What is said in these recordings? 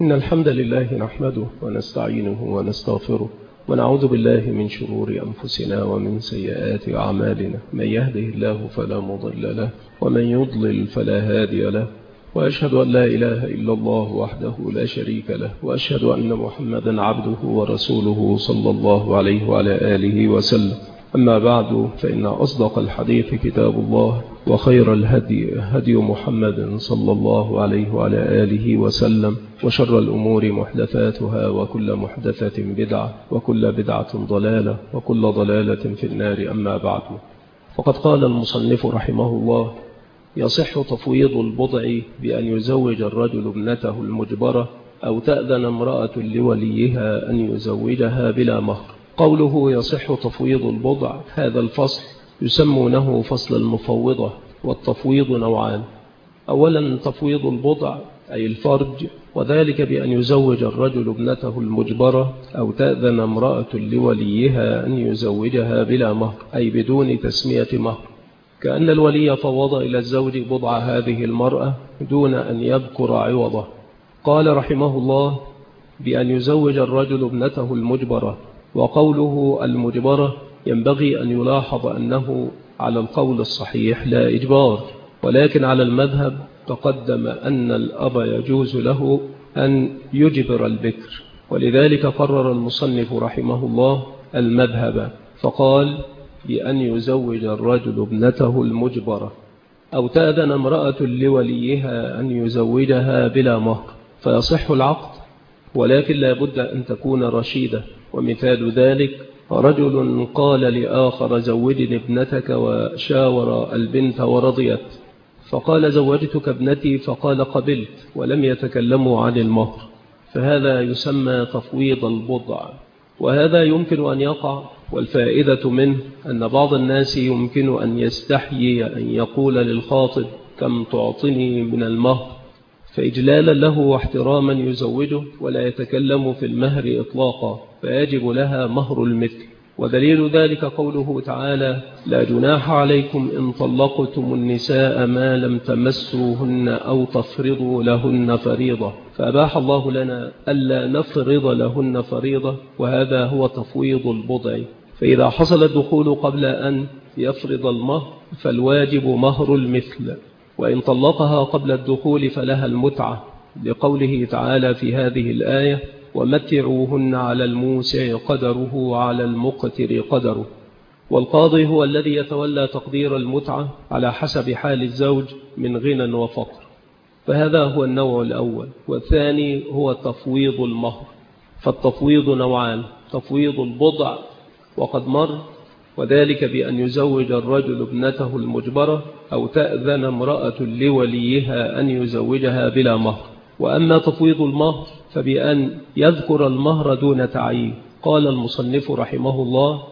إن الحمد لله نحمده ونستعينه ونستغفره ونعوذ بالله من شرور أنفسنا ومن سيئات أعمالنا. من يهده الله فلا مضل له ومن يضلل فلا هادي له، وأشهد أن لا إله إلا الله وحده لا شريك له، وأشهد أن محمدا عبده ورسوله صلى الله عليه وعلى آله وسلم. أما بعد، فإن أصدق الحديث كتاب الله، وخير الهدي هدي محمد صلى الله عليه وعلى آله وسلم، وشر الأمور محدثاتها، وكل محدثة بدعة، وكل بدعة ضلالة، وكل ضلالة في النار. أما بعد، فقد قال المصنف رحمه الله: يصح تفويض البضع بأن يزوج الرجل ابنته المجبرة أو تأذن امرأة لوليها أن يزوجها بلا مهر. قوله يصح تفويض البضع، هذا الفصل يسمونه فصل المفوضة. والتفويض نوعان: أولا تفويض البضع أي الفرج، وذلك بأن يزوج الرجل ابنته المجبرة أو تأذن امرأة لوليها أن يزوجها بلا مهر، أي بدون تسمية مهر، كأن الولي فوض إلى الزوج بضع هذه المرأة دون أن يذكر عوضه. قال رحمه الله: بأن يزوج الرجل ابنته المجبرة. وقوله المجبرة ينبغي أن يلاحظ أنه على القول الصحيح لا إجبار، ولكن على المذهب تقدم أن الأب يجوز له أن يجبر البكر، ولذلك قرر المصنف رحمه الله المذهب، فقال: بأن يزوج الرجل ابنته المجبرة أو تأذن امرأة لوليها أن يزوجها بلا مهر، فيصح العقد، ولكن لا بد أن تكون رشيدة. ومثال ذلك: رجل قال لآخر: زوجني ابنتك، وشاور البنت ورضيت، فقال: زوجتك ابنتي، فقال: قبلت، ولم يتكلموا عن المهر، فهذا يسمى تفويض البضع، وهذا يمكن أن يقع. والفائدة منه أن بعض الناس يمكن أن يستحيي أن يقول للخاطب: كم تعطني من المهر، فإجلالا له واحتراما يزوجه ولا يتكلم في المهر إطلاقا، فيجب لها مهر المثل. ودليل ذلك قوله تعالى: لا جناح عليكم إن طلقتم النساء ما لم تمسوهن أو تفرضوا لهن فريضة، فأباح الله لنا ألا نفرض لهن فريضة، وهذا هو تفويض البضع. فإذا حصل الدخول قبل أن يفرض المهر فالواجب مهر المثل، وإن طلقها قبل الدخول فلها المتعة، لقوله تعالى في هذه الآية: ومتعوهن على الموسع قدره وعلى المقتر قدره. والقاضي هو الذي يتولى تقدير المتعة على حسب حال الزوج من غنى وفقر. فهذا هو النوع الأول. والثاني هو تفويض المهر. فالتفويض نوعان: تفويض البضع وقد مر، وذلك بأن يزوج الرجل ابنته المجبرة أو تأذن امرأة لوليها أن يزوجها بلا مهر. وأما تفويض المهر فبأن يذكر المهر دون تعيين. قال المصنف رحمه الله: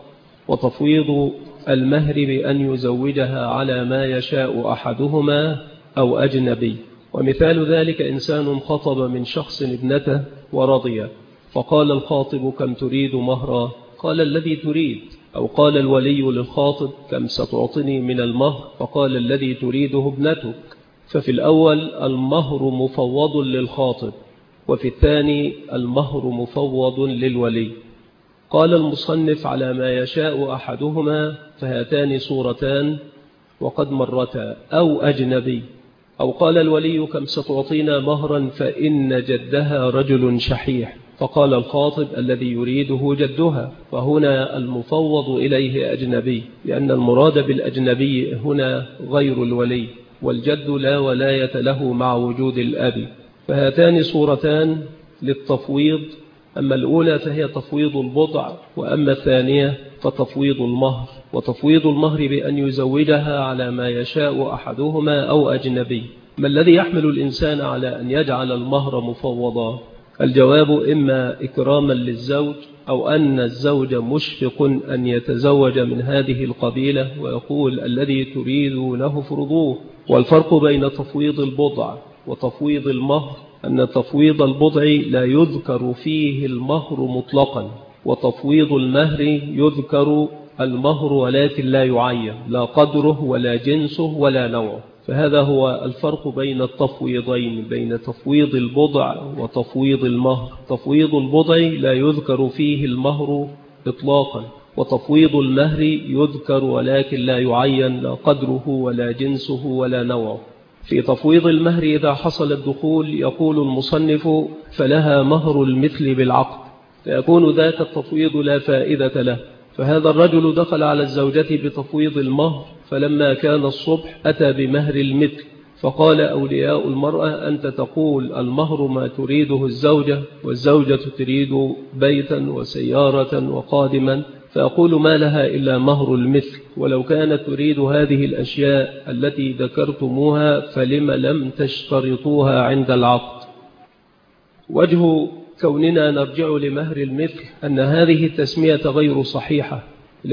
وتفويض المهر بأن يزوجها على ما يشاء أحدهما أو أجنبي. ومثال ذلك: إنسان خطب من شخص ابنته ورضي، فقال الخاطب: كم تريد مهرا؟ قال: الذي تريد. أو قال الولي للخاطب: كم ستعطني من المهر؟ فقال: الذي تريده ابنتك. ففي الأول المهر مفوض للخاطب، وفي الثاني المهر مفوض للولي. قال المصنف: على ما يشاء أحدهما، فهاتان صورتان وقد مرتا. أو أجنبي. أو قال الولي: كم ستعطينا مهرا فإن جدها رجل شحيح، فقال الخاطب: الذي يريده جدها. فهنا المفوض إليه أجنبي، لأن المراد بالأجنبي هنا غير الولي، والجد لا ولاية له مع وجود الأب. فهاتان صورتان للتفويض: أما الأولى فهي تفويض البضع، وأما الثانية فتفويض المهر. وتفويض المهر بأن يزوجها على ما يشاء أحدهما أو أجنبي. ما الذي يحمل الإنسان على أن يجعل المهر مفوضا؟ الجواب: إما إكراما للزوج، أو أن الزوج مشفق أن يتزوج من هذه القبيلة ويقول: الذي تريدونه فرضوه. والفرق بين تفويض البضع وتفويض المهر أن تفويض البضع لا يذكر فيه المهر مطلقا، وتفويض المهر يذكر المهر ولكن لا يعين، لا قدره ولا جنسه ولا نوعه. فهذا هو الفرق بين التفويضين، بين تفويض البضع وتفويض المهر. تفويض البضع لا يذكر فيه المهر إطلاقا، وتفويض المهر يذكر ولكن لا يعين لا قدره ولا جنسه ولا نوعه. في تفويض المهر إذا حصل الدخول يقول المصنف فلها مهر المثل بالعقد، فيكون ذاك التفويض لا فائدة له. فهذا الرجل دخل على الزوجة بتفويض المهر، فلما كان الصبح أتى بمهر المثل، فقال أولياء المرأة أنت تقول المهر ما تريده الزوجة، والزوجة تريد بيتا وسيارة وقادما، فأقول ما لها إلا مهر المثل، ولو كانت تريد هذه الأشياء التي ذكرتموها فلم لم تشترطوها عند العقد. وجه كوننا نرجع لمهر المثل أن هذه التسمية غير صحيحة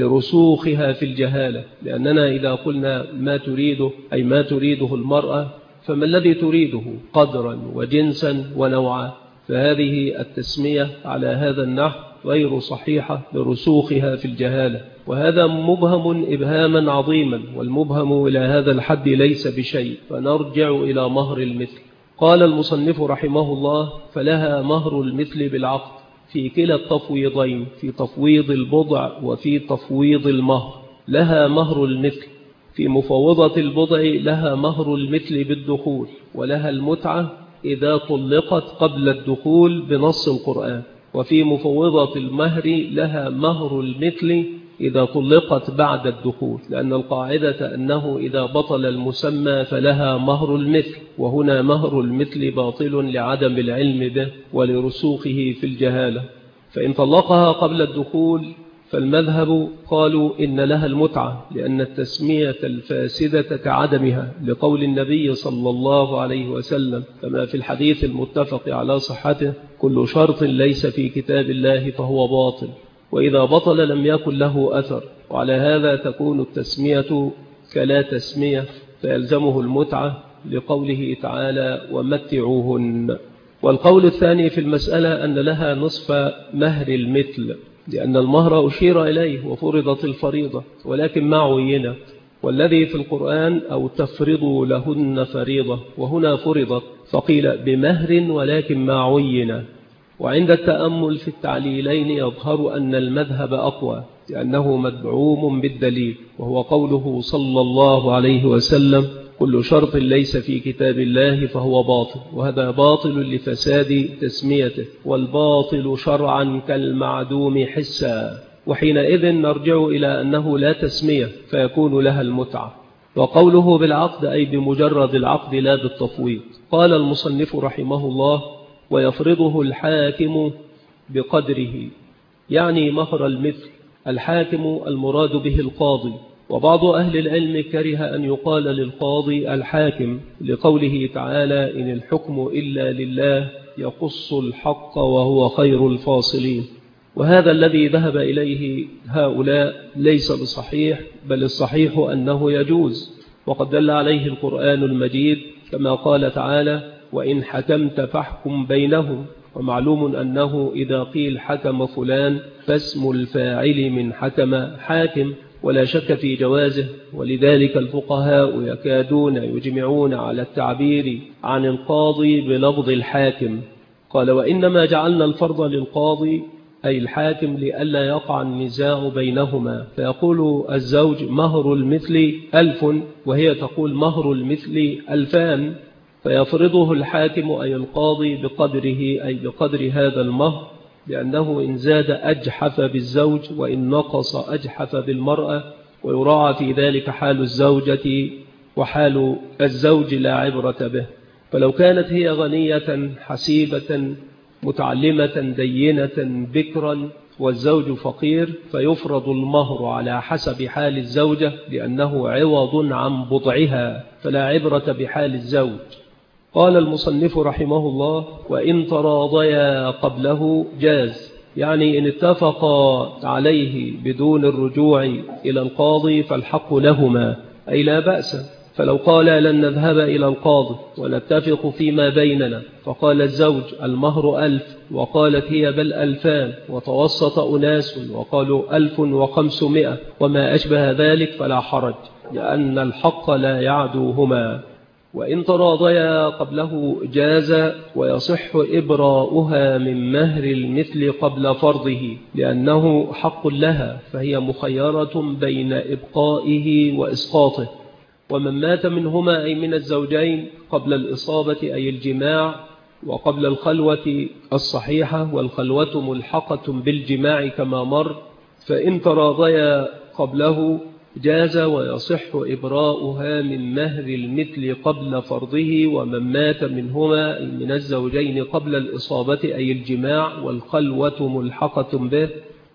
لرسوخها في الجهالة، لأننا إذا قلنا ما تريده أي ما تريده المرأة، فما الذي تريده قدرا وجنسا ونوعا، فهذه التسمية على هذا النحو غير صحيحة لرسوخها في الجهالة، وهذا مبهم إبهاما عظيما، والمبهم إلى هذا الحد ليس بشيء، فنرجع إلى مهر المثل. قال المصنف رحمه الله فلها مهر المثل بالعقد في كلا التفويضين، في تفويض البضع وفي تفويض المهر. لها مهر المثل في مفوضة البضع، لها مهر المثل بالدخول، ولها المتعة إذا طلقت قبل الدخول بنص القرآن. وفي مفوضة المهر لها مهر المثل إذا طلقت بعد الدخول، لأن القاعدة أنه إذا بطل المسمى فلها مهر المثل، وهنا مهر المثل باطل لعدم العلم به ولرسوخه في الجهالة. فإن طلقها قبل الدخول فالمذهب قالوا إن لها المتعة، لأن التسمية الفاسدة كعدمها، لقول النبي صلى الله عليه وسلم كما في الحديث المتفق على صحته كل شرط ليس في كتاب الله فهو باطل، وإذا بطل لم يكن له أثر، وعلى هذا تكون التسمية كلا تسمية، فيلزمه المتعة لقوله تعالى ومتعوهن. والقول الثاني في المسألة أن لها نصف مهر المثل، لأن المهر أشير إليه وفرضت الفريضة ولكن ما عينت، والذي في القرآن أو تفرضوا لهن فريضة، وهنا فرضت فقيل بمهر ولكن ما عين. وعند التأمل في التعليلين يظهر أن المذهب أقوى، لأنه مدعوم بالدليل، وهو قوله صلى الله عليه وسلم كل شرط ليس في كتاب الله فهو باطل، وهذا باطل لفساد تسميته، والباطل شرعا كالمعدوم حسا، وحينئذ نرجع إلى أنه لا تسمية فيكون لها المتعة. وقوله بالعقد أي بمجرد العقد لا بالتفويض. قال المصنف رحمه الله ويفرضه الحاكم بقدره، يعني مهر المثل. الحاكم المراد به القاضي، وبعض أهل العلم كره أن يقال للقاضي الحاكم لقوله تعالى إن الحكم إلا لله يقص الحق وهو خير الفاصلين، وهذا الذي ذهب إليه هؤلاء ليس بصحيح، بل الصحيح أنه يجوز، وقد دل عليه القرآن المجيد كما قال تعالى وإن حكمت فاحكم بينهم. ومعلوم أنه إذا قيل حكم فلان فاسم الفاعل من حكم حاكم، ولا شك في جوازه، ولذلك الفقهاء يكادون يجمعون على التعبير عن القاضي بلفظ الحاكم. قال وإنما جعلنا الفرض للقاضي أي الحاكم لئلا يقع النزاع بينهما، فيقول الزوج مهر المثل 1000 وهي تقول مهر المثل 2000، فيفرضه الحاكم أي القاضي بقدره أي بقدر هذا المهر، لأنه إن زاد أجحف بالزوج وإن نقص أجحف بالمرأة، ويراعى في ذلك حال الزوجة وحال الزوج لا عبرة به. فلو كانت هي غنية حسيبة متعلمة دينة بكرا والزوج فقير فيفرض المهر على حسب حال الزوجة، لأنه عوض عن بضعها فلا عبرة بحال الزوج. قال المصنف رحمه الله وإن تراضيا قبله جاز، يعني إن اتفقا عليه بدون الرجوع إلى القاضي فالحق لهما أي لا بأس. فلو قال لن نذهب إلى القاضي ونتفق فيما بيننا، فقال الزوج المهر 1000 وقالت هي بل 2000، وتوسط أناس وقالوا 1500 وما أشبه ذلك، فلا حرج. لأن الحق لا يعدوهما، وإن تراضيا قبله جاز ويصح إبراؤها من مهر المثل قبل فرضه، لأنه حق لها فهي مخيرة بين إبقائه وإسقاطه. ومن مات منهما أي من الزوجين قبل الإصابة أي الجماع وقبل الخلوة الصحيحة، والخلوة ملحقة بالجماع كما مر، فإن تراضيا قبله جاز ويصح إبراؤها من مهر المثل قبل فرضه. ومن مات منهما من الزوجين قبل الإصابة أي الجماع والخلوة ملحقة به،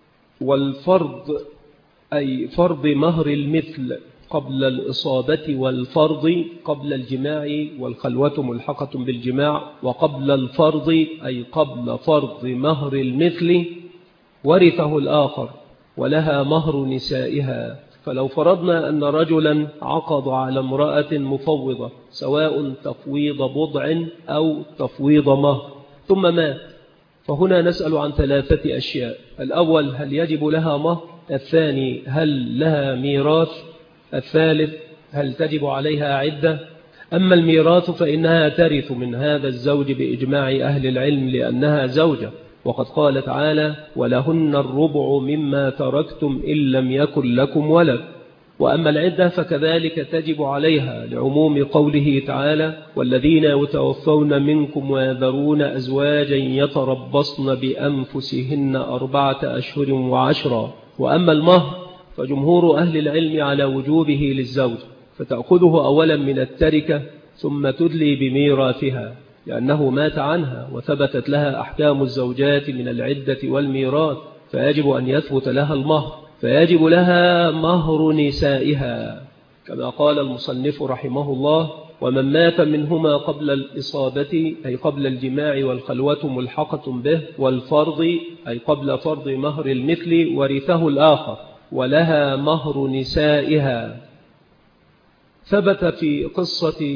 والفرض أي فرض مهر المثل قبل الإصابة، والفرض قبل الجماع والخلوة ملحقة بالجماع، وقبل الفرض أي قبل فرض مهر المثل ورثه الآخر ولها مهر نسائها. فلو فرضنا أن رجلا عقد على امرأة مفوضة سواء تفويض بضع أو تفويض مهر ثم مات، فهنا نسأل عن 3 أشياء: الأول هل يجب لها مهر؟ الثاني هل لها ميراث؟ الثالث هل تجب عليها عدة؟ أما الميراث فإنها ترث من هذا الزوج بإجماع أهل العلم لأنها زوجة، وقد قال تعالى: ولهن الربع مما تركتم إن لم يكن لكم ولد. وأما العدة فكذلك تجب عليها لعموم قوله تعالى: والذين يتوفون منكم ويذرون أزواجا يتربصن بأنفسهن 4 أشهر وعشرا. وأما المهر فجمهور أهل العلم على وجوبه للزوج، فتأخذه أولا من التركة ثم تدلي بميراثها لأنه مات عنها وثبتت لها أحكام الزوجات من العدة والميراث، فيجب أن يثبت لها المهر، فيجب لها مهر نسائها كما قال المصنف رحمه الله: ومن مات منهما قبل الإصابة أي قبل الجماع والخلوة ملحقة به، والفرض أي قبل فرض مهر المثل ورثه الآخر ولها مهر نسائها. ثبت في قصة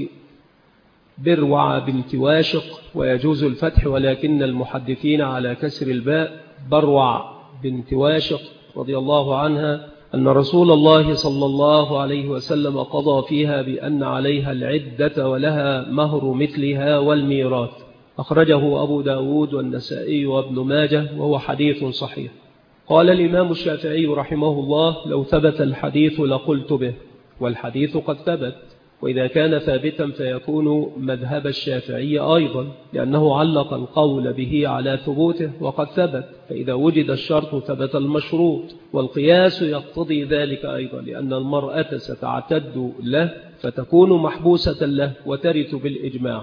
بروع بنت واشق، ويجوز الفتح ولكن المحدثين على كسر الباء، بروع بنت واشق رضي الله عنها، أن رسول الله صلى الله عليه وسلم قضى فيها بأن عليها العدة ولها مهر مثلها والميراث. أخرجه أبو داود والنسائي وابن ماجه وهو حديث صحيح. قال الإمام الشافعي رحمه الله: لو ثبت الحديث لقلت به، والحديث قد ثبت، وإذا كان ثابتا فيكون مذهب الشافعي أيضا، لأنه علق القول به على ثبوته وقد ثبت، فإذا وجد الشرط ثبت المشروط، والقياس يقتضي ذلك أيضا، لأن المرأة ستعتد له فتكون محبوسة له وترث بالإجماع.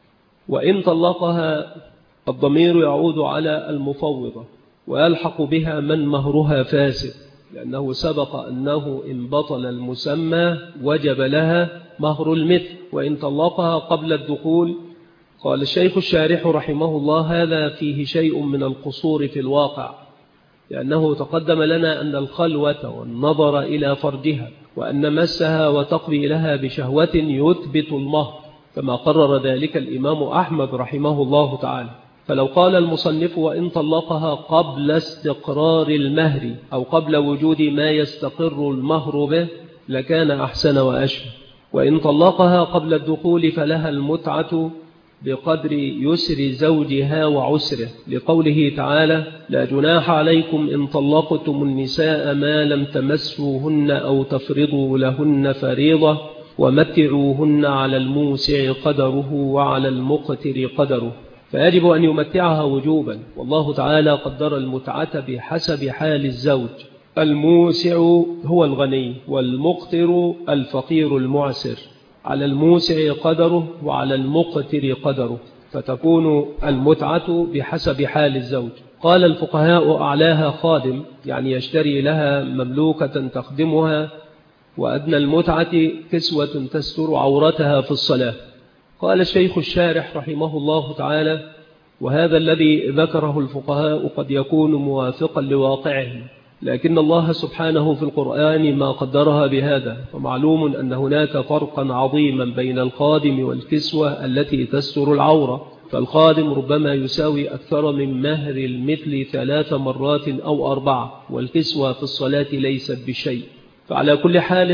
وإن طلقها الضمير يعود على المفوضة، ويلحق بها من مهرها فاسد، لأنه سبق أنه إن بطل المسمى وجب لها مهر المثل. وإن طلقها قبل الدخول، قال الشيخ الشارح رحمه الله: هذا فيه شيء من القصور في الواقع، لأنه تقدم لنا أن الخلوة والنظر إلى فرجها وأن مسها وتقبيلها بشهوة يثبت المهر، كما قرر ذلك الإمام أحمد رحمه الله تعالى. فلو قال المصنف: وإن طلقها قبل استقرار المهر أو قبل وجود ما يستقر المهر به لكان أحسن وأشبه. وإن طلقها قبل الدخول فلها المتعة بقدر يسر زوجها وعسره، لقوله تعالى: لا جناح عليكم إن طلقتم النساء ما لم تمسوهن أو تفرضوا لهن فريضة ومتعوهن على الموسع قدره وعلى المقتر قدره. فيجب أن يمتعها وجوبا، والله تعالى قدر المتعة بحسب حال الزوج. الموسع هو الغني، والمقتر الفقير المعسر، على الموسع قدره وعلى المقتر قدره، فتكون المتعة بحسب حال الزوج. قال الفقهاء: أعلاها خادم، يعني يشتري لها مملوكة تخدمها، وأدنى المتعة كسوة تستر عورتها في الصلاة. قال الشيخ الشارح رحمه الله تعالى: وهذا الذي ذكره الفقهاء قد يكون موافقا لواقعهم، لكن الله سبحانه في القرآن ما قدرها بهذا، ومعلوم أن هناك فرقا عظيما بين الخادم والكسوة التي تستر العورة، فالخادم ربما يساوي أكثر من مهر المثل 3 مرات أو 4، والكسوة في الصلاة ليست بشيء. فعلى كل حال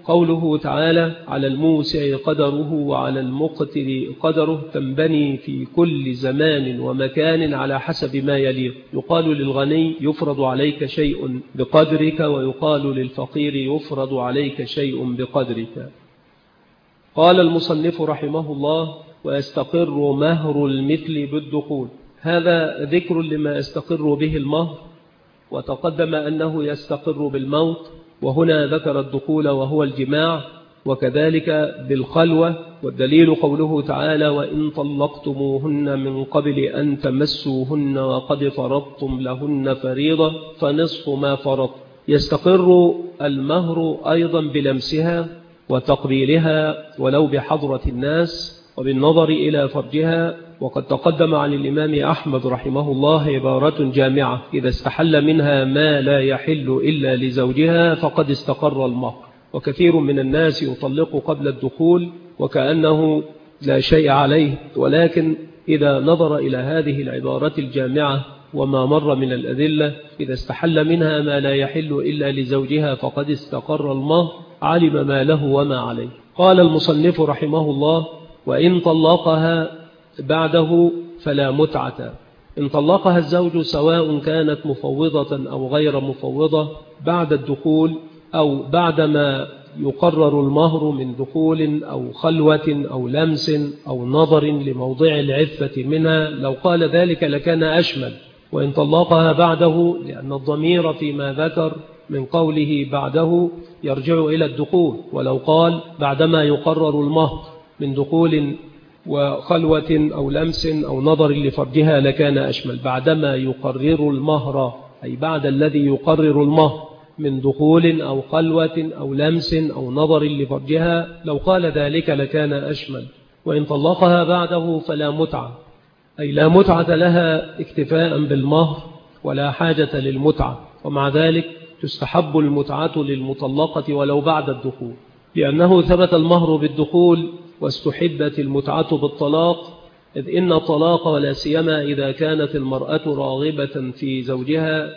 وقوله تعالى على الموسع قدره وعلى المقتر قدره تنبني في كل زمان ومكان على حسب ما يليق. يقال للغني يفرض عليك شيء بقدرك، ويقال للفقير يفرض عليك شيء بقدرك. قال المصنف رحمه الله: ويستقر مهر المثل بالدخول. هذا ذكر لما يستقر به المهر، وتقدم أنه يستقر بالموت، وهنا ذكر الدخول وهو الجماع، وكذلك بالخلوة. والدليل قوله تعالى: وإن طلقتموهن من قبل أن تمسوهن وقد فرضتم لهن فريضة فنصف ما فرض. يستقر المهر أيضا بلمسها وتقبيلها ولو بحضرة الناس وبالنظر إلى فرجها. وقد تقدم عن الإمام أحمد رحمه الله عبارة جامعة: إذا استحل منها ما لا يحل إلا لزوجها فقد استقر المهر. وكثير من الناس يطلق قبل الدخول وكأنه لا شيء عليه، ولكن إذا نظر إلى هذه العبارة الجامعة وما مر من الأدلة: إذا استحل منها ما لا يحل إلا لزوجها فقد استقر المهر، علم ما له وما عليه. قال المصنف رحمه الله: وإن طلقها بعده فلا متعة. إن طلقها الزوج سواء كانت مفوضة أو غير مفوضة بعد الدخول أو بعدما يقرر المهر من دخول أو خلوة أو لمس أو نظر لموضع العفة منها، لو قال ذلك لكان أشمل. وإن طلقها بعده، لأن الضمير فيما ذكر من قوله بعده يرجع إلى الدخول، ولو قال بعدما يقرر المهر من دخول وخلوة أو لمس أو نظر لفرجها لكان أشمل. بعدما يقرر المهر، أي بعد الذي يقرر المهر من دخول أو خلوة أو لمس أو نظر لفرجها، لو قال ذلك لكان أشمل. وإن طلقها بعده فلا متعة، أي لا متعة لها اكتفاء بالمهر ولا حاجة للمتعة. ومع ذلك تستحب المتعة للمطلقة ولو بعد الدخول، لأنه ثبت المهر بالدخول واستحبت المتعة بالطلاق. إذ إن الطلاق ولا سيما إذا كانت المرأة راغبة في زوجها،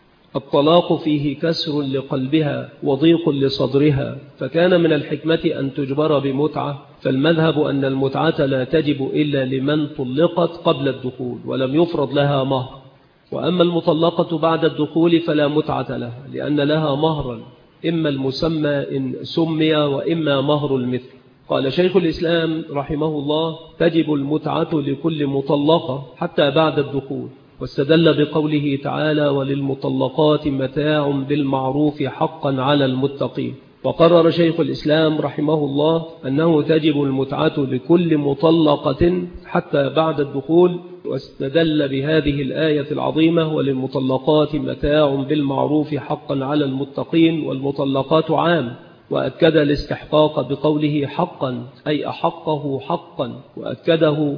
الطلاق فيه كسر لقلبها وضيق لصدرها، فكان من الحكمة أن تجبر بمتعة. فالمذهب أن المتعة لا تجب إلا لمن طلقت قبل الدخول ولم يفرض لها مهر. وأما المطلقة بعد الدخول فلا متعة لها، لأن لها مهرا، إما المسمى إن سمي وإما مهر المثل. قال شيخ الإسلام رحمه الله: تجب المتعة لكل مطلقة حتى بعد الدخول، واستدل بقوله تعالى: وللمطلقات متاع بالمعروف حقا على المتقين. وقرر شيخ الإسلام رحمه الله أنه تجب المتعة لكل مطلقة حتى بعد الدخول، واستدل بهذه الآية العظيمة: وللمطلقات متاع بالمعروف حقا على المتقين. والمطلقات عام، وأكد الاستحقاق بقوله حقا، أي أحقه حقا، وأكده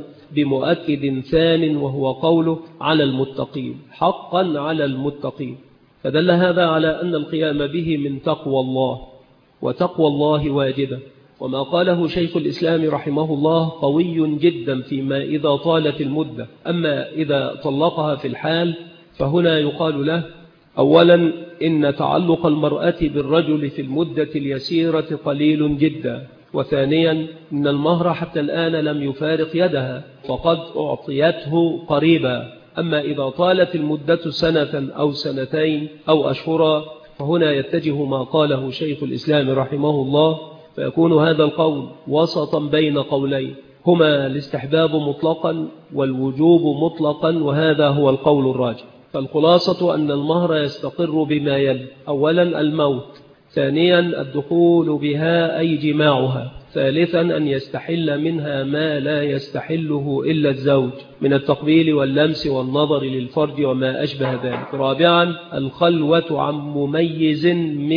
بمؤكد ثان وهو قوله على المتقين، حقا على المتقين. فدل هذا على أن القيام به من تقوى الله، وتقوى الله واجبة. وما قاله شيخ الإسلام رحمه الله قوي جدا فيما إذا طالت المدة. أما إذا طلقها في الحال فهنا يقال له: أولا، إن تعلق المرأة بالرجل في المدة اليسيرة قليل جدا. وثانيا، إن المهر حتى الآن لم يفارق يدها، فقد أعطيته قريبا. أما إذا طالت المدة سنة أو سنتين أو أشهرا فهنا يتجه ما قاله شيخ الإسلام رحمه الله، فيكون هذا القول وسطا بين قولين، هما الاستحباب مطلقا والوجوب مطلقا، وهذا هو القول الراجح. فالخلاصة أن المهر يستقر بما يلي: أولا الموت، ثانيا الدخول بها أي جماعها، ثالثا أن يستحل منها ما لا يستحله إلا الزوج من التقبيل واللمس والنظر للفرج وما أشبه ذلك، رابعا الخلوة عن مميز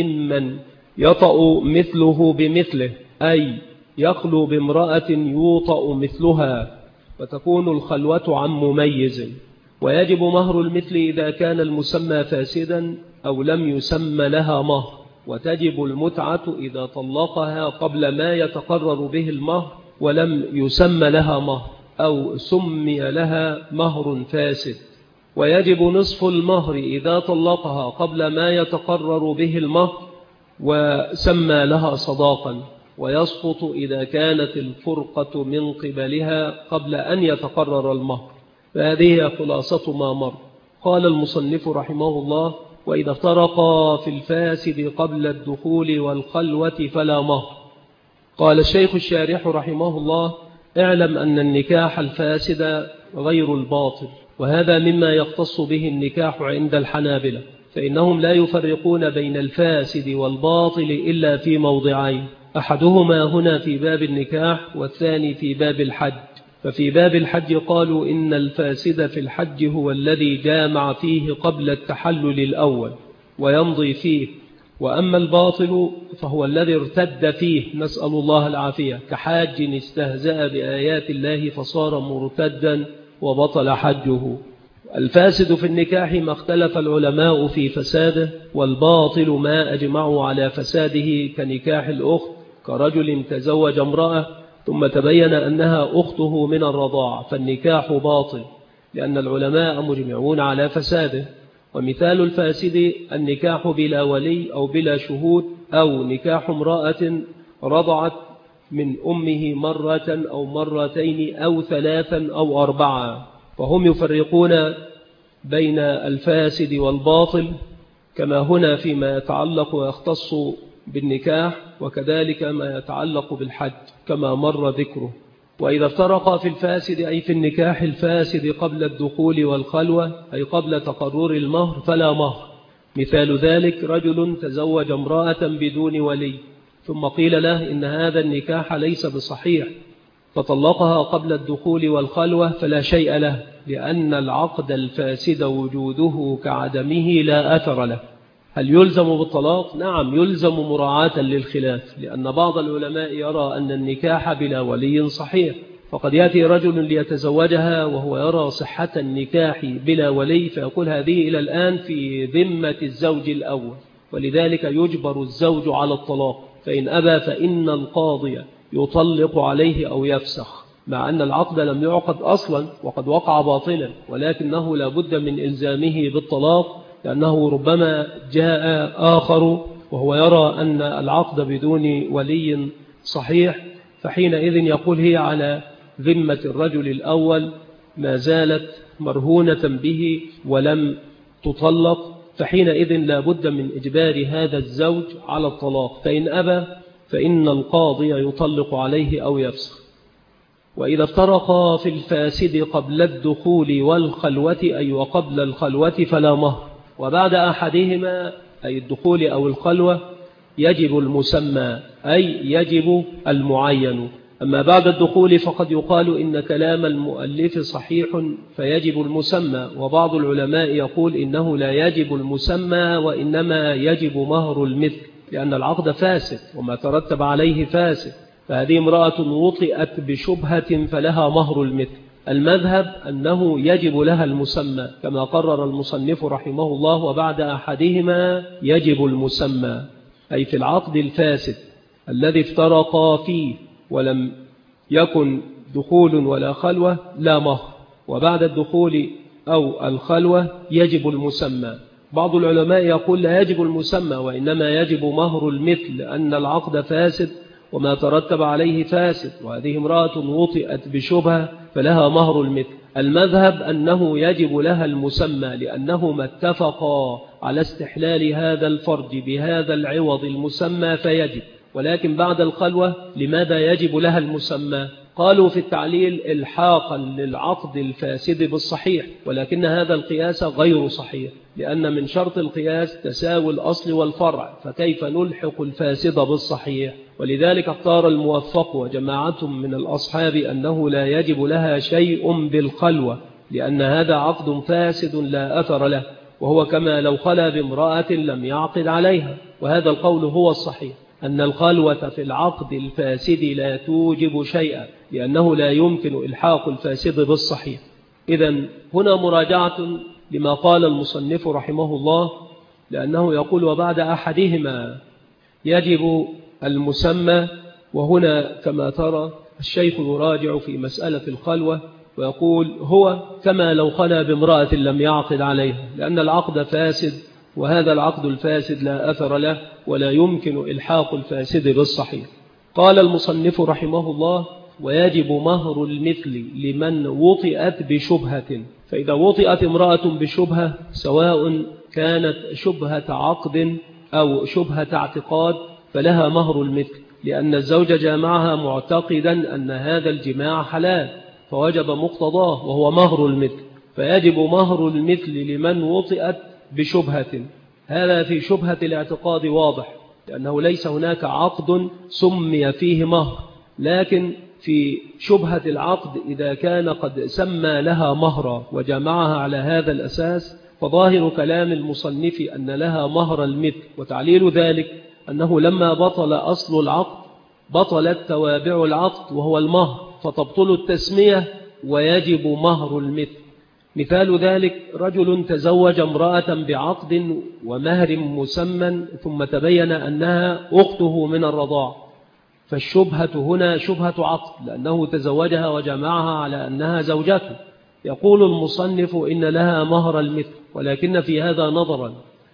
ممن يطأ مثله بمثله، أي يخلو بامرأة يوطأ مثلها، وتكون الخلوة عن مميز. ويجب مهر المثل إذا كان المسمى فاسدا أو لم يسمى لها مهر، وتجب المتعة إذا طلقها قبل ما يتقرر به المهر ولم يسمى لها مهر أو سمي لها مهر فاسد. ويجب نصف المهر إذا طلقها قبل ما يتقرر به المهر، وسمى لها صداقا، ويسقط إذا كانت الفرقة من قبلها قبل أن يتقرر المهر. فهذه خلاصة ما مر. قال المصنف رحمه الله: وإذا افترقا في الفاسد قبل الدخول والخلوة فلا مهر. قال الشيخ الشارح رحمه الله: اعلم أن النكاح الفاسد غير الباطل، وهذا مما يختص به النكاح عند الحنابلة، فإنهم لا يفرقون بين الفاسد والباطل إلا في موضعين، أحدهما هنا في باب النكاح والثاني في باب الحج. ففي باب الحج قالوا إن الفاسد في الحج هو الذي جامع فيه قبل التحلل الأول ويمضي فيه، وأما الباطل فهو الذي ارتد فيه، نسأل الله العافية، كحاج استهزأ بآيات الله فصار مرتدا وبطل حجه. الفاسد في النكاح ما اختلف العلماء في فساده، والباطل ما أجمعوا على فساده، كنكاح الأخت، كرجل تزوج امرأة ثم تبين أنها أخته من الرضاع، فالنكاح باطل لأن العلماء مجمعون على فساده. ومثال الفاسد النكاح بلا ولي أو بلا شهود، أو نكاح امرأة رضعت من أمه مرة أو مرتين أو ثلاثا أو أربعة. فهم يفرقون بين الفاسد والباطل كما هنا فيما يتعلق ويختص بالنكاح، وكذلك ما يتعلق بالحج كما مر ذكره. وإذا افترقا في الفاسد أي في النكاح الفاسد قبل الدخول والخلوة، أي قبل تقرر المهر، فلا مهر. مثال ذلك رجل تزوج امرأة بدون ولي، ثم قيل له إن هذا النكاح ليس بصحيح، فطلقها قبل الدخول والخلوة، فلا شيء له، لأن العقد الفاسد وجوده كعدمه لا أثر له. هل يلزم بالطلاق؟ نعم، يلزم مراعاة للخلاف، لأن بعض العلماء يرى أن النكاح بلا ولي صحيح، فقد يأتي رجل ليتزوجها وهو يرى صحة النكاح بلا ولي، فيقول هذه إلى الآن في ذمة الزوج الأول، ولذلك يجبر الزوج على الطلاق، فإن أبى فإن القاضي يطلق عليه أو يفسخ، مع أن العقد لم يعقد أصلا وقد وقع باطلا، ولكنه لا بد من إلزامه بالطلاق، لأنه ربما جاء آخر وهو يرى أن العقد بدون ولي صحيح، فحينئذ يقول هي على ذمة الرجل الأول، ما زالت مرهونة به ولم تطلق، فحينئذ لا بد من إجبار هذا الزوج على الطلاق، فإن أبى فإن القاضي يطلق عليه أو يفسخ. وإذا افترقا في الفاسد قبل الدخول والخلوة، أي وقبل الخلوة، فلا مهر. وبعد أحدهما أي الدخول أو الخلوة يجب المسمى، أي يجب المعين. أما بعد الدخول فقد يقال إن كلام المؤلف صحيح فيجب المسمى، وبعض العلماء يقول إنه لا يجب المسمى وإنما يجب مهر المثل، لأن العقد فاسد وما ترتب عليه فاسد، فهذه امرأة وطئت بشبهة فلها مهر المثل. المذهب أنه يجب لها المسمى كما قرر المصنف رحمه الله، وبعد أحدهما يجب المسمى، أي في العقد الفاسد الذي افترقا فيه ولم يكن دخول ولا خلوة لا مهر، وبعد الدخول أو الخلوة يجب المسمى. بعض العلماء يقول لا يجب المسمى وإنما يجب مهر المثل، لأن العقد فاسد وما ترتب عليه فاسد، وهذه امرأة وطئت بشبهة فلها مهر المثل. المذهب أنه يجب لها المسمى، لأنهما اتفقا على استحلال هذا الفرج بهذا العوض المسمى فيجب. ولكن بعد الخلوة لماذا يجب لها المسمى؟ قالوا في التعليل إلحاقا للعقد الفاسد بالصحيح، ولكن هذا القياس غير صحيح، لأن من شرط القياس تساوي الأصل والفرع، فكيف نلحق الفاسد بالصحيح؟ ولذلك اختار الموفق وجماعة من الأصحاب أنه لا يجب لها شيء بالخلوة، لأن هذا عقد فاسد لا أثر له، وهو كما لو خلا بامرأة لم يعقد عليها. وهذا القول هو الصحيح، أن الخلوة في العقد الفاسد لا توجب شيئا، لأنه لا يمكن إلحاق الفاسد بالصحيح. إذن هنا مراجعة لما قال المصنف رحمه الله، لأنه يقول وبعد أحدهما يجب المسمى، وهنا كما ترى الشيخ يراجع في مسألة الخلوة ويقول هو كما لو خلا بامرأة لم يعقد عليها، لأن العقد فاسد وهذا العقد الفاسد لا أثر له ولا يمكن إلحاق الفاسد بالصحيح. قال المصنف رحمه الله: ويجب مهر المثل لمن وطئت بشبهة. فإذا وطئت امرأة بشبهة سواء كانت شبهة عقد أو شبهة اعتقاد فلها مهر المثل، لأن الزوج جامعها معتقدا أن هذا الجماع حلال فوجب مقتضاه وهو مهر المثل. فيجب مهر المثل لمن وطئت بشبهة. هذا في شبهة الاعتقاد واضح، لأنه ليس هناك عقد سمي فيه مهر، لكن في شبهة العقد إذا كان قد سمى لها مهرا وجمعها على هذا الأساس فظاهر كلام المصنف أن لها مهر المثل، وتعليل ذلك أنه لما بطل أصل العقد بطلت توابع العقد وهو المهر، فتبطل التسمية ويجب مهر المثل. مثال ذلك: رجل تزوج امرأة بعقد ومهر مسمى ثم تبين أنها أخته من الرضاع، فالشبهة هنا شبهة عقد لأنه تزوجها وجمعها على أنها زوجته. يقول المصنف إن لها مهر المثل، ولكن في هذا نظرا،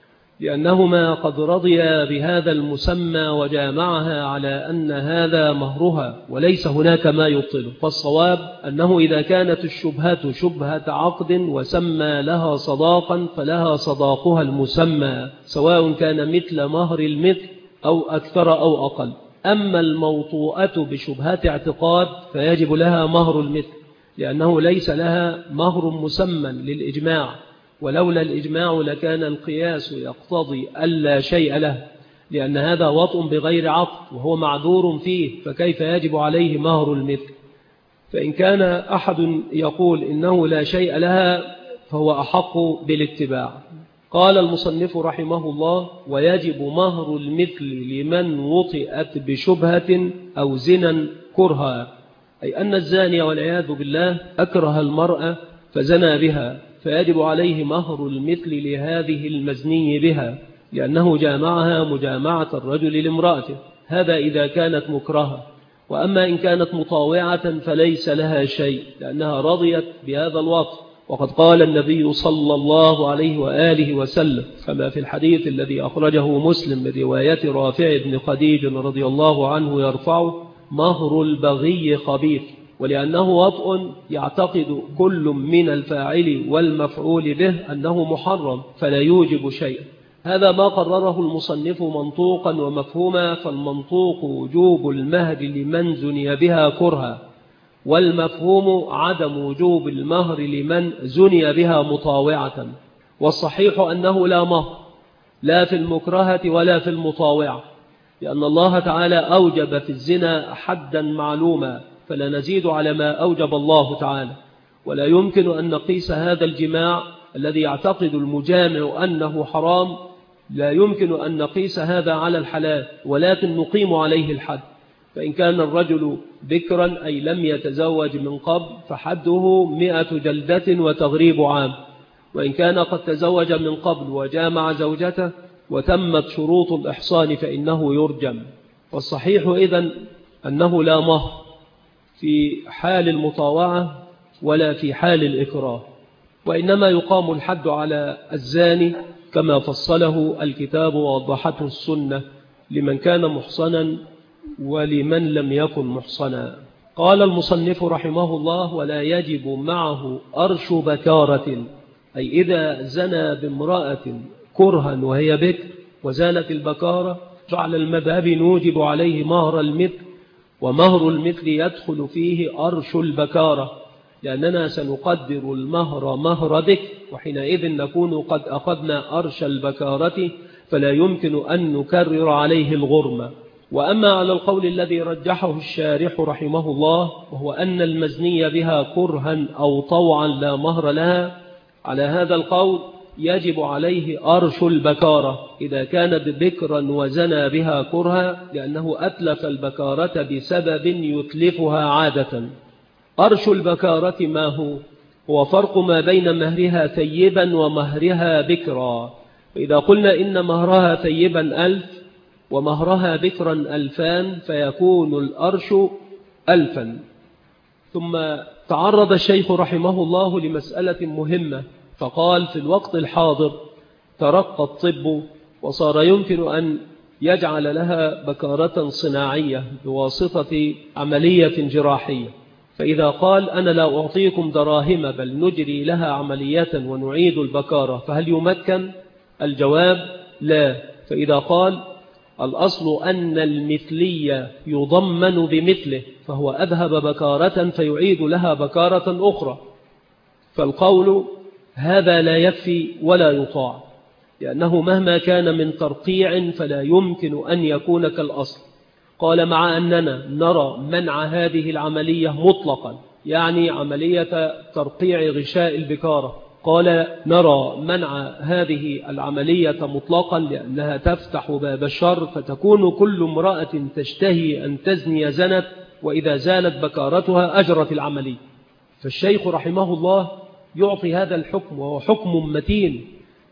لأنهما قد رضيا بهذا المسمى وجامعها على أن هذا مهرها وليس هناك ما يبطله. فالصواب أنه إذا كانت الشبهة شبهة عقد وسمى لها صداقا فلها صداقها المسمى سواء كان مثل مهر المثل أو أكثر أو أقل. أما الموطوءة بشبهة اعتقاد فيجب لها مهر المثل، لأنه ليس لها مهر مسمى للإجماع، ولولا الإجماع لكان القياس يقتضي ألا شيء له، لأن هذا وطء بغير عقد وهو معذور فيه، فكيف يجب عليه مهر المثل؟ فإن كان أحد يقول إنه لا شيء لها فهو أحق بالاتباع. قال المصنف رحمه الله: ويجب مهر المثل لمن وطئت بشبهة أو زنا كرها، أي أن الزاني والعياذ بالله أكره المرأة فزنى بها، فيجب عليه مهر المثل لهذه المزني بها، لأنه جامعها مجامعة الرجل لامرأته. هذا إذا كانت مكرهة. وأما إن كانت مطاوعة فليس لها شيء، لأنها رضيت بهذا الوطء. وقد قال النبي صلى الله عليه وآله وسلم كما في الحديث الذي أخرجه مسلم من رواية رافع بن خديج رضي الله عنه يرفعه: مهر البغي خبيث. ولأنه وطء يعتقد كل من الفاعل والمفعول به أنه محرم فلا يوجب شيئا. هذا ما قرره المصنف منطوقا ومفهوما. فالمنطوق وجوب المهر لمن زني بها كرها، والمفهوم عدم وجوب المهر لمن زني بها مطاوعة. والصحيح أنه لا مهر لا في المكرهة ولا في المطاوعة، لأن الله تعالى أوجب في الزنا حدا معلوما فلا نزيد على ما أوجب الله تعالى. ولا يمكن أن نقيس هذا الجماع الذي يعتقد المجامع أنه حرام، لا يمكن أن نقيس هذا على الحلال، ولكن نقيم عليه الحد. فإن كان الرجل بكرا أي لم يتزوج من قبل فحده 100 جلدة وتغريب عام، وإن كان قد تزوج من قبل وجامع زوجته وتمت شروط الإحصان فإنه يرجم. والصحيح إذن أنه لا مهر في حال المطاوعة ولا في حال الإكراه، وإنما يقام الحد على الزاني كما فصله الكتاب ووضحته السنة لمن كان محصنا ولمن لم يكن محصنا. قال المصنف رحمه الله: ولا يجب معه أرش بكارة، أي إذا زنى بامرأة كرها وهي بكر وزالت البكارة فعلى المذهب نوجب عليه مهر المثل، ومهر المثل يدخل فيه أرش البكارة، لأننا سنقدر المهر مهر بكر، وحينئذ نكون قد أخذنا أرش البكارة فلا يمكن أن نكرر عليه الغرمة. وأما على القول الذي رجحه الشارح رحمه الله وهو أن المزني بها كرها أو طوعا لا مهر لها، على هذا القول يجب عليه أرش البكارة إذا كانت بكرا وزنى بها كرها، لأنه أتلف البكارة بسبب يتلفها عادة. أرش البكارة ما هو فرق ما بين مهرها ثيبا ومهرها بكرا. فإذا قلنا إن مهرها ثيبا 1000 ومهرها بكرا 2000 فيكون الأرش 1000. ثم تعرض الشيخ رحمه الله لمسألة مهمة، فقال: في الوقت الحاضر ترقى الطب وصار يمكن أن يجعل لها بكارة صناعية بواسطة عملية جراحية، فإذا قال أنا لا أعطيكم دراهم بل نجري لها عملية ونعيد البكارة فهل يمكن؟ الجواب لا. فإذا قال الأصل أن المثلية يضمن بمثله فهو أذهب بكارة فيعيد لها بكارة أخرى، فالقول هذا لا يكفي ولا يطاع، لأنه مهما كان من ترقيع فلا يمكن أن يكون كالأصل. قال مع أننا نرى منع هذه العملية مطلقا، يعني عملية ترقيع غشاء البكارة، قال نرى منع هذه العملية مطلقا لأنها تفتح باب الشر، فتكون كل امرأة تشتهي أن تزني زنت، وإذا زالت بكارتها أجرت العملية. فالشيخ رحمه الله يعطي هذا الحكم وهو حكم متين،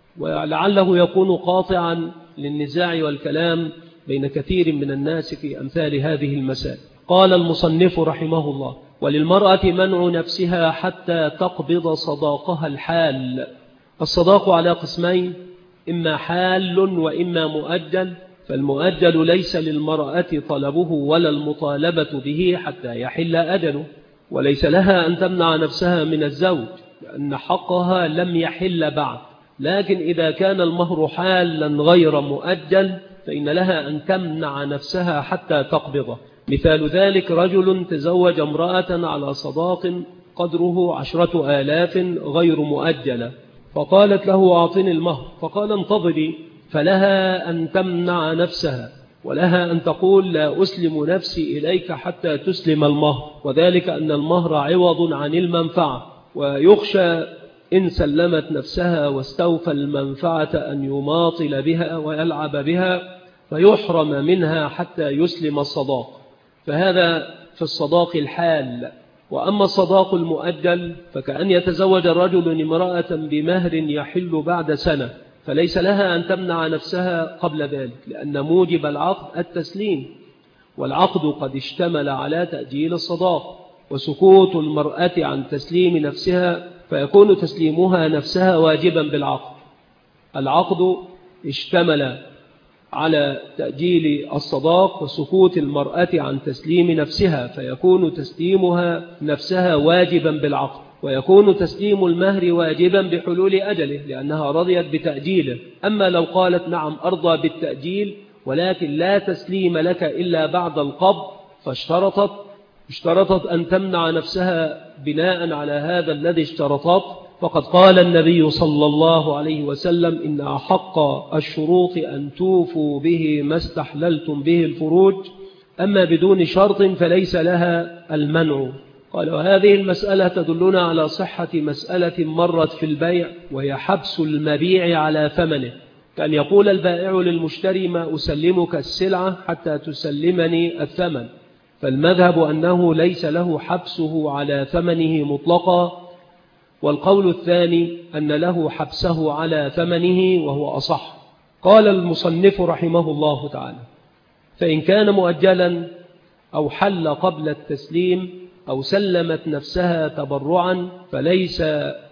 ولعله يكون قاطعا للنزاع والكلام بين كثير من الناس في أمثال هذه المسائل. قال المصنف رحمه الله وللمرأة منع نفسها حتى تقبض صداقها الحال. الصداق على قسمين، إما حال وإما مؤجل، فالمؤجل ليس للمرأة طلبه ولا المطالبة به حتى يحل أجله، وليس لها أن تمنع نفسها من الزوج لأن حقها لم يحل بعد، لكن إذا كان المهر حالا غير مؤجل فإن لها أن تمنع نفسها حتى تقبضه. مثال ذلك رجل تزوج امرأة على صداق قدره 10,000 غير مؤجلة، فقالت له أعطني المهر، فقال انتظري، فلها أن تمنع نفسها، ولها أن تقول لا أسلم نفسي إليك حتى تسلم المهر، وذلك أن المهر عوض عن المنفعة، ويخشى إن سلمت نفسها واستوفى المنفعة أن يماطل بها ويلعب بها فيحرم منها حتى يسلم الصداق، فهذا في الصداق الحال. وأما الصداق المؤجل فكأن يتزوج الرجل امرأة بمهر يحل بعد سنة، فليس لها أن تمنع نفسها قبل ذلك، لأن موجب العقد التسليم، والعقد قد اشتمل على تأجيل الصداق وسكوت المرأة عن تسليم نفسها، فيكون تسليمها نفسها واجبا بالعقد. العقد اشتمل على تأجيل الصداق وسكوت المرأة عن تسليم نفسها، فيكون تسليمها نفسها واجبا بالعقد، ويكون تسليم المهر واجبا بحلول أجله لأنها رضيت بتأجيله. أما لو قالت نعم أرضى بالتأجيل ولكن لا تسليم لك إلا بعد القبض، فاشترطت أن تمنع نفسها بناء على هذا الذي اشترطت، فقد قال النبي صلى الله عليه وسلم إن أحق الشروط أن توفوا به ما استحللتم به الفروج، أما بدون شرط فليس لها المنع. قال وهذه المسألة تدلنا على صحة مسألة مرت في البيع، وهي حبس المبيع على ثمنه، كأن يقول البائع للمشتري ما أسلمك السلعة حتى تسلمني الثمن، فالمذهب أنه ليس له حبسه على ثمنه مطلقا، والقول الثاني أن له حبسه على ثمنه وهو أصح. قال المصنف رحمه الله تعالى فإن كان مؤجلا أو حل قبل التسليم أو سلمت نفسها تبرعا فليس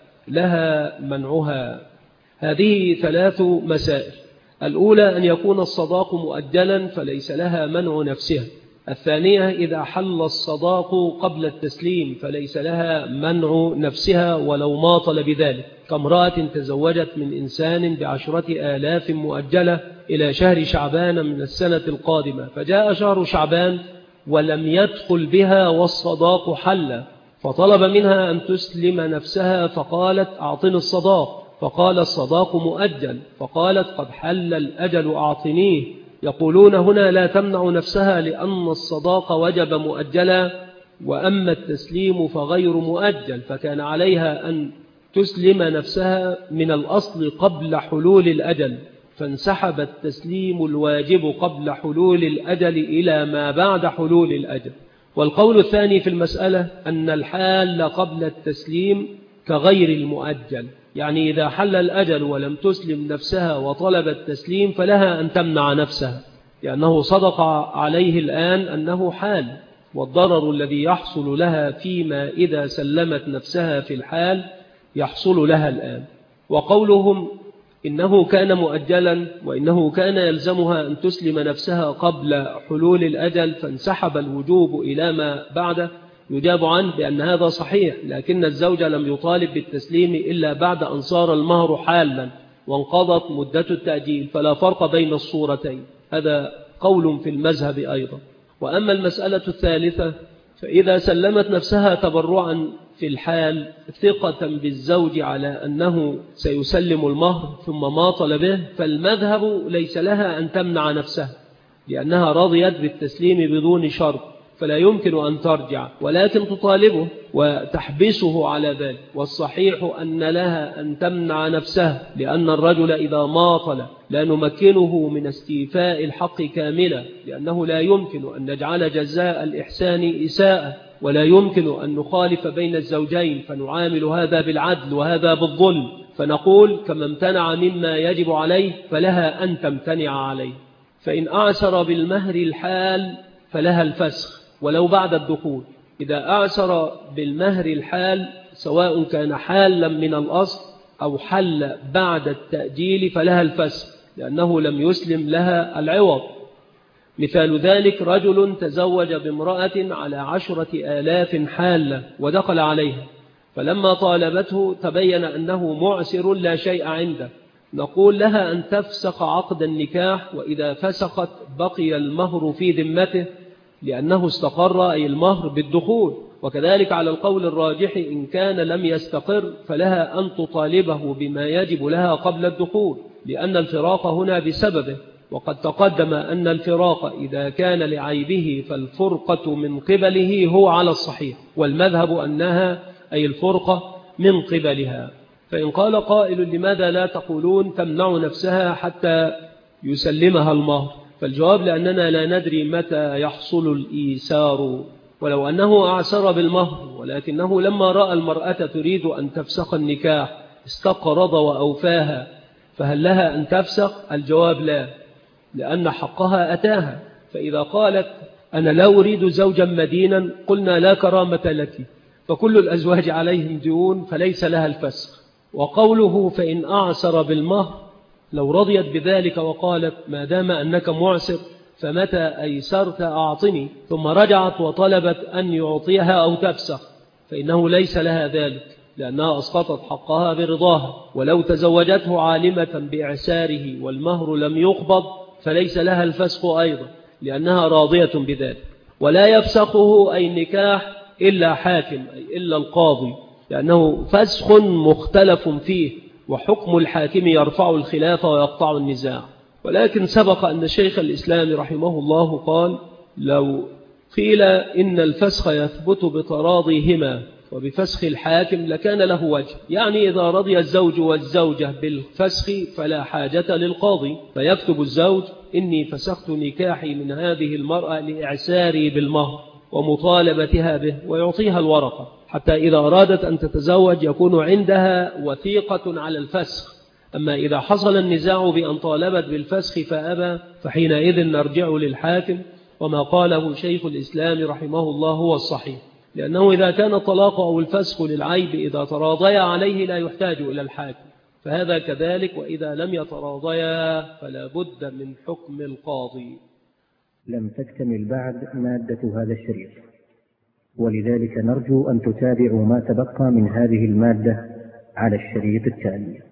لها منعها. هذه 3 مسائل. الأولى أن يكون الصداق مؤجلا فليس لها منع نفسها. الثانية إذا حل الصداق قبل التسليم فليس لها منع نفسها ولو ماطل بذلك، كامرأة تزوجت من إنسان ب10,000 مؤجلة إلى شهر شعبان من السنة القادمة، فجاء شهر شعبان ولم يدخل بها والصداق حل، فطلب منها أن تسلم نفسها فقالت أعطني الصداق، فقال الصداق مؤجل، فقالت قد حل الأجل أعطنيه. يقولون هنا لا تمنع نفسها لأن الصداق وجب مؤجلا، وأما التسليم فغير مؤجل، فكان عليها أن تسلم نفسها من الأصل قبل حلول الأجل، فانسحب التسليم الواجب قبل حلول الأجل إلى ما بعد حلول الأجل. والقول الثاني في المسألة أن الحال قبل التسليم كغير المؤجل، يعني إذا حل الأجل ولم تسلم نفسها وطلب التسليم فلها أن تمنع نفسها، لأنه صدق عليه الآن أنه حال، والضرر الذي يحصل لها فيما إذا سلمت نفسها في الحال يحصل لها الآن. وقولهم إنه كان مؤجلا وإنه كان يلزمها أن تسلم نفسها قبل حلول الأجل فانسحب الوجوب إلى ما بعده، يجاب عنه بأن هذا صحيح، لكن الزوج لم يطالب بالتسليم إلا بعد أن صار المهر حالا وانقضت مدة التأجيل، فلا فرق بين الصورتين. هذا قول في المذهب أيضا. وأما المسألة الثالثة فإذا سلمت نفسها تبرعا في الحال ثقة بالزوج على أنه سيسلم المهر ثم ماطل به، فالمذهب ليس لها أن تمنع نفسها لأنها رضيت بالتسليم بدون شرط، فلا يمكن أن ترجع، ولكن تطالبه وتحبسه على ذلك. والصحيح أن لها أن تمنع نفسها، لأن الرجل إذا ماطل لا نمكنه من استيفاء الحق كاملا، لأنه لا يمكن أن نجعل جزاء الإحسان إساءة، ولا يمكن أن نخالف بين الزوجين فنعامل هذا بالعدل وهذا بالظلم، فنقول كما امتنع مما يجب عليه فلها أن تمتنع عليه. فإن أعسر بالمهر الحال فلها الفسخ ولو بعد الدخول. إذا أعسر بالمهر الحال سواء كان حالا من الأصل أو حل بعد التأجيل فلها الفسخ، لأنه لم يسلم لها العوض. مثال ذلك رجل تزوج بامرأة على 10,000 حالة ودخل عليها، فلما طالبته تبين أنه معسر لا شيء عنده، نقول لها أن تفسخ عقد النكاح، وإذا فسخت بقي المهر في ذمته لأنه استقر أي المهر بالدخول. وكذلك على القول الراجح إن كان لم يستقر فلها أن تطالبه بما يجب لها قبل الدخول، لأن الفراق هنا بسببه، وقد تقدم أن الفراق إذا كان لعيبه فالفرقة من قبله هو على الصحيح، والمذهب أنها أي الفرقة من قبلها. فإن قال قائل لماذا لا تقولون تمنع نفسها حتى يسلمها المهر؟ فالجواب لأننا لا ندري متى يحصل الإيسار، ولو أنه أعسر بالمهر ولكنه لما رأى المرأة تريد أن تفسخ النكاح استقرض وأوفاها، فهل لها أن تفسخ؟ الجواب لا، لأن حقها أتاها. فإذا قالت أنا لا أريد زوجا مدينا قلنا لا كرامة لك، فكل الأزواج عليهم ديون فليس لها الفسخ. وقوله فإن أعسر بالمهر لو رضيت بذلك وقالت ما دام أنك معسر فمتى أيسرت أعطني، ثم رجعت وطلبت أن يعطيها أو تفسخ، فإنه ليس لها ذلك، لأنها أسقطت حقها برضاها. ولو تزوجته عالمة بإعساره والمهر لم يقبض فليس لها الفسخ أيضا، لأنها راضية بذلك. ولا يفسخه أي النكاح إلا حاكم أي إلا القاضي، لأنه فسخ مختلف فيه، وحكم الحاكم يرفع الخلاف ويقطع النزاع. ولكن سبق أن شيخ الإسلام رحمه الله قال لو قيل إن الفسخ يثبت بتراضيهما وبفسخ الحاكم لكان له وجه، يعني إذا رضي الزوج والزوجة بالفسخ فلا حاجة للقاضي، فيكتب الزوج إني فسخت نكاحي من هذه المرأة لإعساري بالمهر ومطالبتها به، ويعطيها الورقة، حتى إذا أرادت أن تتزوج يكون عندها وثيقة على الفسخ. أما إذا حصل النزاع بأن طالبت بالفسخ فأبى فحينئذ نرجع للحاكم، وما قاله شيخ الإسلام رحمه الله هو الصحيح، لأنه إذا كان الطلاق أو الفسخ للعيب إذا تراضيا عليه لا يحتاج إلى الحاكم، فهذا كذلك، وإذا لم يتراضيا فلا بد من حكم القاضي. لم تكتمل بعد مادة هذا الشريط، ولذلك نرجو أن تتابعوا ما تبقى من هذه المادة على الشريط التالي.